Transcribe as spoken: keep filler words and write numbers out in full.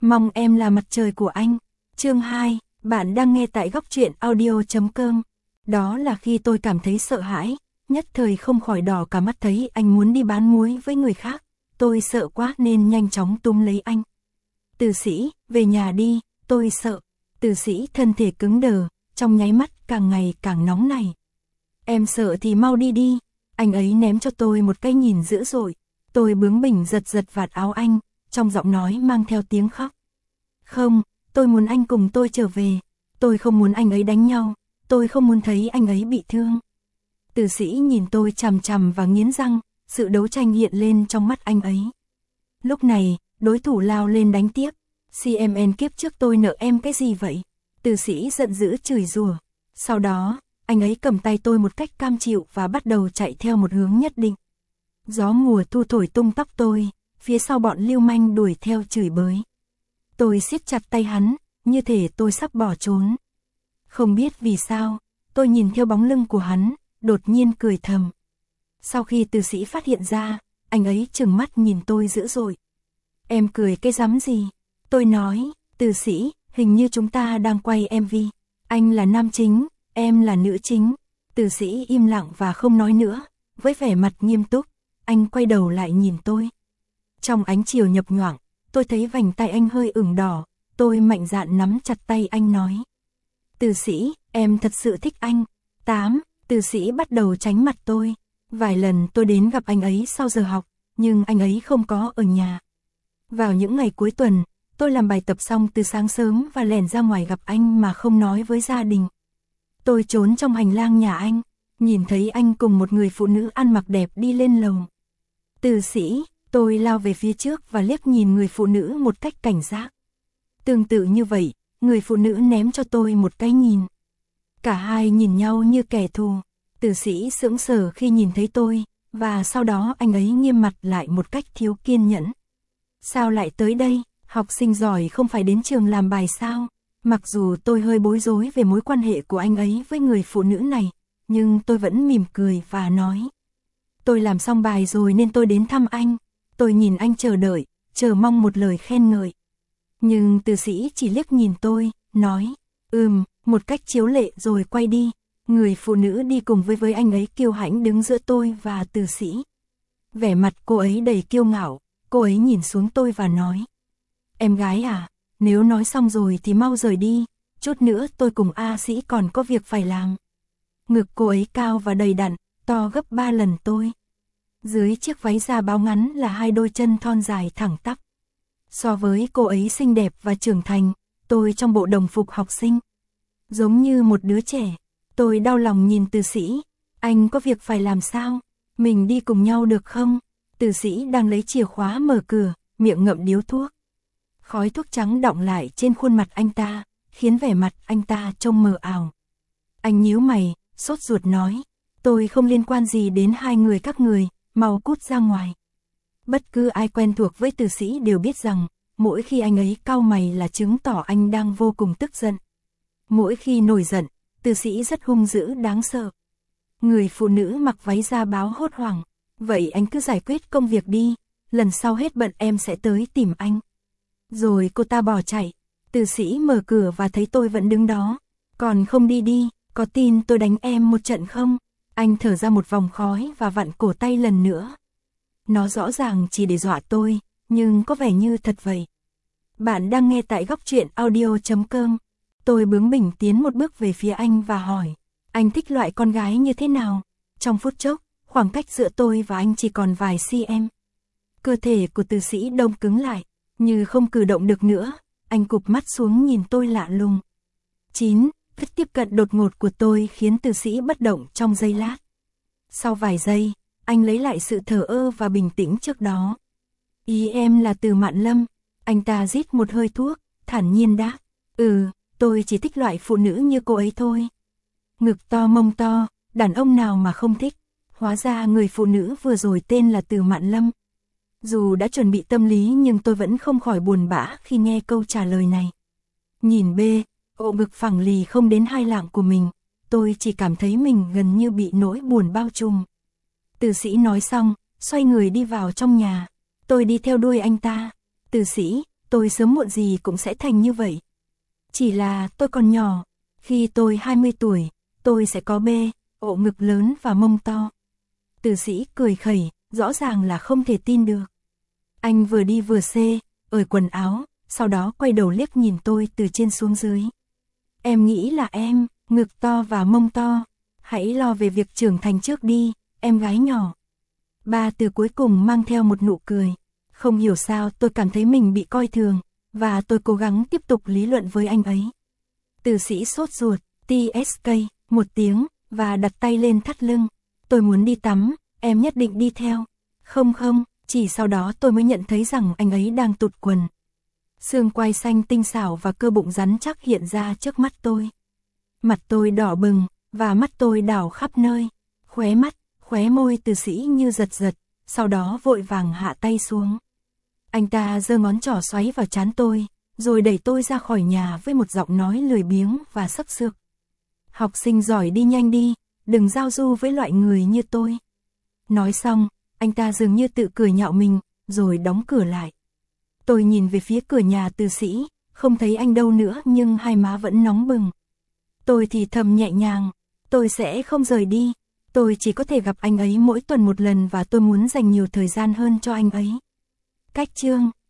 Mong em là mặt trời của anh. Chương hai, bạn đang nghe tại góc truyện audio chấm com. Đó là khi tôi cảm thấy sợ hãi, nhất thời không khỏi đỏ cả mắt thấy anh muốn đi bán muối với người khác. Tôi sợ quá nên nhanh chóng túm lấy anh. Từ Sĩ, về nhà đi, tôi sợ. Từ Sĩ thân thể cứng đờ, trong nháy mắt càng ngày càng nóng này. Em sợ thì mau đi đi. Anh ấy ném cho tôi một cái nhìn dữ dội. Tôi bướng bỉnh giật giật vạt áo anh, trong giọng nói mang theo tiếng khóc. Không, tôi muốn anh cùng tôi trở về. Tôi không muốn anh ấy đánh nhau. Tôi không muốn thấy anh ấy bị thương. Từ Sĩ nhìn tôi chằm chằm và nghiến răng, sự đấu tranh hiện lên trong mắt anh ấy. Lúc này, đối thủ lao lên đánh tiếp. xê em en kiếp trước tôi nợ em cái gì vậy? Từ Sĩ giận dữ chửi rủa. Sau đó, anh ấy cầm tay tôi một cách cam chịu và bắt đầu chạy theo một hướng nhất định. Gió mùa thu thổi tung tóc tôi, phía sau bọn lưu manh đuổi theo chửi bới. Tôi siết chặt tay hắn, như thể tôi sắp bỏ trốn. Không biết vì sao, tôi nhìn theo bóng lưng của hắn, đột nhiên cười thầm. Sau khi Từ Sĩ phát hiện ra, anh ấy trừng mắt nhìn tôi dữ dội. Em cười cái rắm gì? Tôi nói, Từ Sĩ, hình như chúng ta đang quay em vê. Anh là nam chính, em là nữ chính. Từ Sĩ im lặng và không nói nữa, với vẻ mặt nghiêm túc, anh quay đầu lại nhìn tôi. Trong ánh chiều nhập nhoạng, tôi thấy vành tay anh hơi ửng đỏ, tôi mạnh dạn nắm chặt tay anh nói. Từ Sĩ, em thật sự thích anh. Tám, Từ Sĩ bắt đầu tránh mặt tôi. Vài lần tôi đến gặp anh ấy sau giờ học, nhưng anh ấy không có ở nhà. Vào những ngày cuối tuần, tôi làm bài tập xong từ sáng sớm và lẻn ra ngoài gặp anh mà không nói với gia đình. Tôi trốn trong hành lang nhà anh, nhìn thấy anh cùng một người phụ nữ ăn mặc đẹp đi lên lầu. Từ Sĩ, tôi lao về phía trước và liếc nhìn người phụ nữ một cách cảnh giác. Tương tự như vậy, người phụ nữ ném cho tôi một cái nhìn. Cả hai nhìn nhau như kẻ thù. Từ Sĩ sững sờ khi nhìn thấy tôi, và sau đó anh ấy nghiêm mặt lại một cách thiếu kiên nhẫn. Sao lại tới đây? Học sinh giỏi không phải đến trường làm bài sao? Mặc dù tôi hơi bối rối về mối quan hệ của anh ấy với người phụ nữ này, nhưng tôi vẫn mỉm cười và nói. Tôi làm xong bài rồi nên tôi đến thăm anh. Tôi nhìn anh chờ đợi, chờ mong một lời khen ngợi. Nhưng Từ Sĩ chỉ liếc nhìn tôi, nói, ừm, một cách chiếu lệ rồi quay đi. Người phụ nữ đi cùng với với anh ấy kiêu hãnh đứng giữa tôi và Từ Sĩ. Vẻ mặt cô ấy đầy kiêu ngạo, cô ấy nhìn xuống tôi và nói. Em gái à, nếu nói xong rồi thì mau rời đi, chút nữa tôi cùng A Sĩ còn có việc phải làm. Ngực cô ấy cao và đầy đặn, to gấp ba lần tôi. Dưới chiếc váy da báo ngắn là hai đôi chân thon dài thẳng tắp. So với cô ấy xinh đẹp và trưởng thành, tôi trong bộ đồng phục học sinh. Giống như một đứa trẻ, tôi đau lòng nhìn Từ Sĩ. Anh có việc phải làm sao? Mình đi cùng nhau được không? Từ Sĩ đang lấy chìa khóa mở cửa, miệng ngậm điếu thuốc. Khói thuốc trắng đọng lại trên khuôn mặt anh ta, khiến vẻ mặt anh ta trông mờ ảo. Anh nhíu mày, sốt ruột nói, tôi không liên quan gì đến hai người các người, mau cút ra ngoài. Bất cứ ai quen thuộc với Từ Sĩ đều biết rằng, mỗi khi anh ấy cau mày là chứng tỏ anh đang vô cùng tức giận. Mỗi khi nổi giận, Từ Sĩ rất hung dữ đáng sợ. Người phụ nữ mặc váy da báo hốt hoảng, vậy anh cứ giải quyết công việc đi, lần sau hết bận em sẽ tới tìm anh. Rồi cô ta bỏ chạy. Từ Sĩ mở cửa và thấy tôi vẫn đứng đó. Còn không đi đi, có tin tôi đánh em một trận không? Anh thở ra một vòng khói và vặn cổ tay lần nữa. Nó rõ ràng chỉ để dọa tôi, nhưng có vẻ như thật vậy. Bạn đang nghe tại góc truyện audio chấm com. Tôi bướng bỉnh tiến một bước về phía anh và hỏi, anh thích loại con gái như thế nào? Trong phút chốc, khoảng cách giữa tôi và anh chỉ còn vài cm. Cơ thể của Từ Sĩ đông cứng lại, như không cử động được nữa. Anh cụp mắt xuống nhìn tôi lạ lùng. Chín, cách tiếp cận đột ngột của tôi khiến Từ Sĩ bất động trong giây lát. Sau vài giây, anh lấy lại sự thờ ơ và bình tĩnh trước đó. Ý em là Từ Mạn Lâm. Anh ta rít một hơi thuốc, thản nhiên đáp. Ừ, tôi chỉ thích loại phụ nữ như cô ấy thôi. Ngực to mông to, đàn ông nào mà không thích. Hóa ra người phụ nữ vừa rồi tên là Từ Mạn Lâm. Dù đã chuẩn bị tâm lý nhưng tôi vẫn không khỏi buồn bã khi nghe câu trả lời này. Nhìn bê, ộ ngực phẳng lì không đến hai lạng của mình, tôi chỉ cảm thấy mình gần như bị nỗi buồn bao trùm. Từ Sĩ nói xong, xoay người đi vào trong nhà. Tôi đi theo đuôi anh ta. Từ Sĩ, tôi sớm muộn gì cũng sẽ thành như vậy. Chỉ là tôi còn nhỏ, khi tôi hai mươi tuổi, tôi sẽ có bê, ổ ngực lớn và mông to. Từ Sĩ cười khẩy, rõ ràng là không thể tin được. Anh vừa đi vừa xê, ởi quần áo, sau đó quay đầu liếc nhìn tôi từ trên xuống dưới. Em nghĩ là em, ngực to và mông to, hãy lo về việc trưởng thành trước đi, em gái nhỏ. Ba từ cuối cùng mang theo một nụ cười. Không hiểu sao tôi cảm thấy mình bị coi thường, và tôi cố gắng tiếp tục lý luận với anh ấy. Từ Sĩ sốt ruột, tê ét ca, một tiếng, và đặt tay lên thắt lưng. Tôi muốn đi tắm, em nhất định đi theo. Không không, chỉ sau đó tôi mới nhận thấy rằng anh ấy đang tụt quần. Xương quai xanh tinh xảo và cơ bụng rắn chắc hiện ra trước mắt tôi. Mặt tôi đỏ bừng, và mắt tôi đảo khắp nơi. Khóe mắt, khóe môi Từ Sĩ như giật giật, sau đó vội vàng hạ tay xuống. Anh ta giơ ngón trỏ xoáy vào trán tôi, rồi đẩy tôi ra khỏi nhà với một giọng nói lười biếng và sấp sược. Học sinh giỏi đi nhanh đi, đừng giao du với loại người như tôi. Nói xong, anh ta dường như tự cười nhạo mình, rồi đóng cửa lại. Tôi nhìn về phía cửa nhà Từ Sĩ, không thấy anh đâu nữa nhưng hai má vẫn nóng bừng. Tôi thì thầm nhẹ nhàng, tôi sẽ không rời đi, tôi chỉ có thể gặp anh ấy mỗi tuần một lần và tôi muốn dành nhiều thời gian hơn cho anh ấy. Cách chương